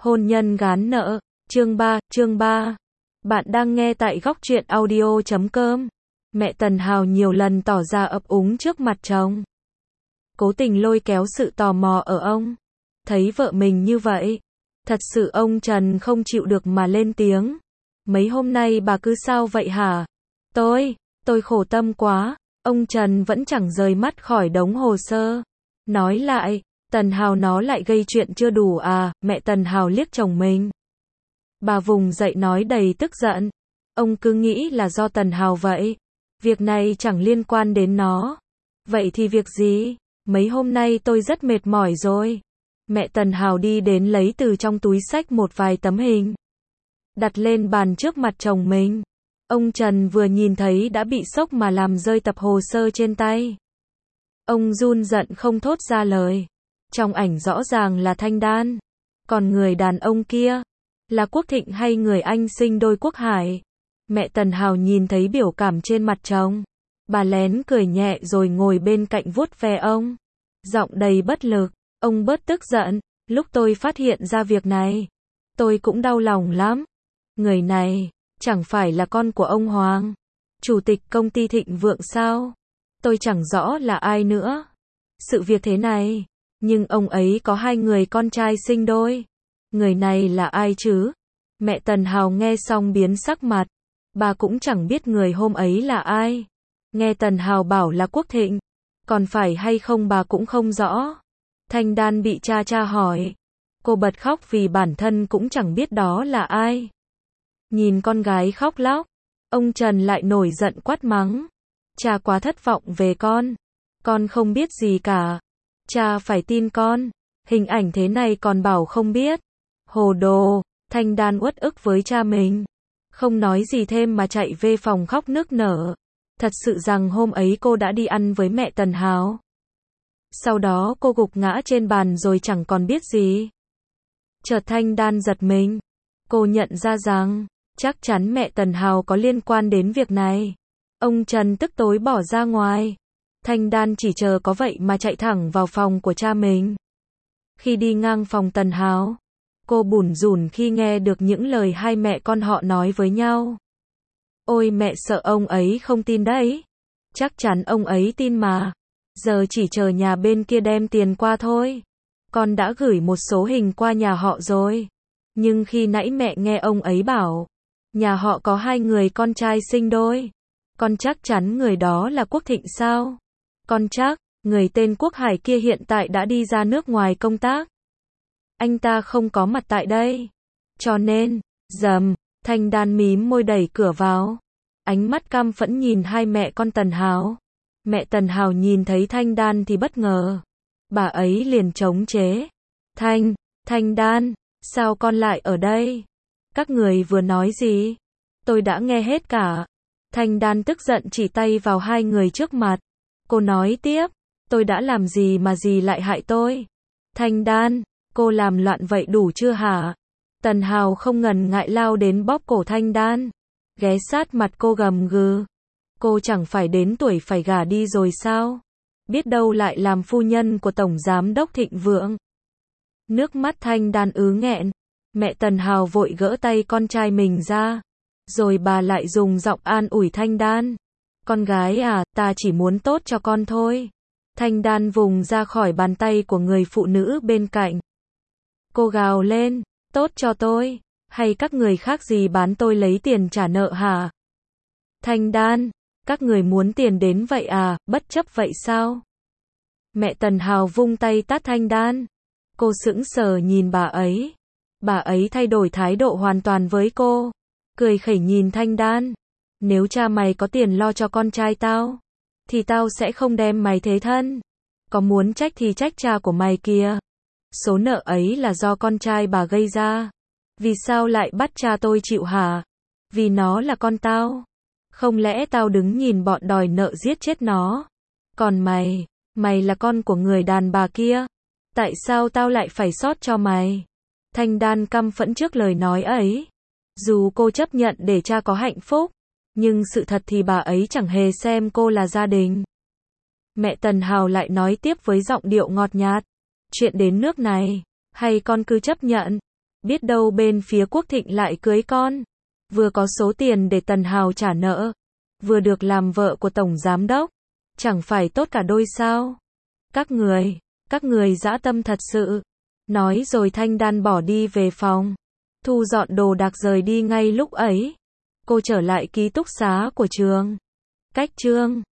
Hôn nhân gán nợ, chương 3. Bạn đang nghe tại góc truyện audio.com. Mẹ Tần Hào nhiều lần tỏ ra ấp úng trước mặt chồng. Cố tình lôi kéo sự tò mò ở ông. Thấy vợ mình như vậy, thật sự ông Trần không chịu được mà lên tiếng. Mấy hôm nay bà cứ sao vậy hả? Tôi khổ tâm quá. Ông Trần vẫn chẳng rời mắt khỏi đống hồ sơ. Nói lại, Tần Hào nó lại gây chuyện chưa đủ à? Mẹ Tần Hào liếc chồng mình. Bà vùng dậy nói đầy tức giận. Ông cứ nghĩ là do Tần Hào vậy. Việc này chẳng liên quan đến nó. Vậy thì việc gì? Mấy hôm nay tôi rất mệt mỏi rồi. Mẹ Tần Hào đi đến lấy từ trong túi xách một vài tấm hình. Đặt lên bàn trước mặt chồng mình. Ông Trần vừa nhìn thấy đã bị sốc mà làm rơi tập hồ sơ trên tay. Ông run giận không thốt ra lời. Trong ảnh rõ ràng là Thanh Đan. Còn người đàn ông kia, là Quốc Thịnh hay người anh sinh đôi Quốc Hải? Mẹ Tần Hào nhìn thấy biểu cảm trên mặt chồng. Bà lén cười nhẹ rồi ngồi bên cạnh vuốt ve ông. Giọng đầy bất lực. Ông bớt tức giận. Lúc tôi phát hiện ra việc này, tôi cũng đau lòng lắm. Người này, chẳng phải là con của ông Hoàng, chủ tịch công ty Thịnh Vượng sao? Tôi chẳng rõ là ai nữa. Sự việc thế này, nhưng ông ấy có 2 người con trai sinh đôi. Người này là ai chứ? Mẹ Tần Hào nghe xong biến sắc mặt. Bà cũng chẳng biết người hôm ấy là ai. Nghe Tần Hào bảo là Quốc Thịnh, còn phải hay không bà cũng không rõ. Thanh Đan bị cha hỏi. Cô bật khóc vì bản thân cũng chẳng biết đó là ai. Nhìn con gái khóc lóc, ông Trần lại nổi giận quát mắng. Cha quá thất vọng về con không biết gì cả. Cha phải tin con, hình ảnh thế này còn bảo không biết. Hồ đồ. Thanh Đan uất ức với cha mình. Không nói gì thêm mà chạy về phòng khóc nức nở. Thật sự rằng hôm ấy cô đã đi ăn với mẹ Tần Hào. Sau đó cô gục ngã trên bàn rồi chẳng còn biết gì. Chợt Thanh Đan giật mình. Cô nhận ra rằng, chắc chắn mẹ Tần Hào có liên quan đến việc này. Ông Trần tức tối bỏ ra ngoài. Thanh Đan chỉ chờ có vậy mà chạy thẳng vào phòng của cha mình. Khi đi ngang phòng Tần Hào, cô bủn rủn khi nghe được những lời hai mẹ con họ nói với nhau. Ôi mẹ sợ ông ấy không tin đấy. Chắc chắn ông ấy tin mà. Giờ chỉ chờ nhà bên kia đem tiền qua thôi. Con đã gửi một số hình qua nhà họ rồi. Nhưng khi nãy mẹ nghe ông ấy bảo, nhà họ có 2 người con trai sinh đôi. Con chắc chắn người đó là Quốc Thịnh sao? Con chắc, người tên Quốc Hải kia hiện tại đã đi ra nước ngoài công tác. Anh ta không có mặt tại đây. Cho nên, Thanh Đan mím môi đẩy cửa vào. Ánh mắt căm phẫn nhìn hai mẹ con Tần Hào. Mẹ Tần Hào nhìn thấy Thanh Đan thì bất ngờ. Bà ấy liền chống chế. Thanh Đan, sao con lại ở đây? Các người vừa nói gì? Tôi đã nghe hết cả. Thanh Đan tức giận chỉ tay vào 2 người trước mặt. Cô nói tiếp, tôi đã làm gì mà dì lại hại tôi? Thanh Đan, cô làm loạn vậy đủ chưa hả? Tần Hào không ngần ngại lao đến bóp cổ Thanh Đan. Ghé sát mặt cô gầm gừ. Cô chẳng phải đến tuổi phải gả đi rồi sao? Biết đâu lại làm phu nhân của Tổng Giám đốc Thịnh Vượng. Nước mắt Thanh Đan ứ nghẹn. Mẹ Tần Hào vội gỡ tay con trai mình ra. Rồi bà lại dùng giọng an ủi Thanh Đan. Con gái à, ta chỉ muốn tốt cho con thôi. Thanh Đan vùng ra khỏi bàn tay của người phụ nữ bên cạnh. Cô gào lên, tốt cho tôi, hay các người khác gì bán tôi lấy tiền trả nợ hả? Thanh Đan, các người muốn tiền đến vậy à, bất chấp vậy sao? Mẹ Tần Hào vung tay tát Thanh Đan. Cô sững sờ nhìn bà ấy. Bà ấy thay đổi thái độ hoàn toàn với cô. Cười khẩy nhìn Thanh Đan. Nếu cha mày có tiền lo cho con trai tao, thì tao sẽ không đem mày thế thân. Có muốn trách thì trách cha của mày kìa. Số nợ ấy là do con trai bà gây ra. Vì sao lại bắt cha tôi chịu hả? Vì nó là con tao. Không lẽ tao đứng nhìn bọn đòi nợ giết chết nó? Còn mày là con của người đàn bà kia. Tại sao tao lại phải xót cho mày? Thanh Đan căm phẫn trước lời nói ấy. Dù cô chấp nhận để cha có hạnh phúc, nhưng sự thật thì bà ấy chẳng hề xem cô là gia đình. Mẹ Tần Hào lại nói tiếp với giọng điệu ngọt nhạt. Chuyện đến nước này, hay con cứ chấp nhận? Biết đâu bên phía Quốc Thịnh lại cưới con. Vừa có số tiền để Tần Hào trả nợ, vừa được làm vợ của tổng giám đốc. Chẳng phải tốt cả đôi sao? Các người dã tâm thật sự. Nói rồi Thanh Đan bỏ đi về phòng. Thu dọn đồ đạc rời đi ngay lúc ấy. Cô trở lại ký túc xá của trường. Cách Trương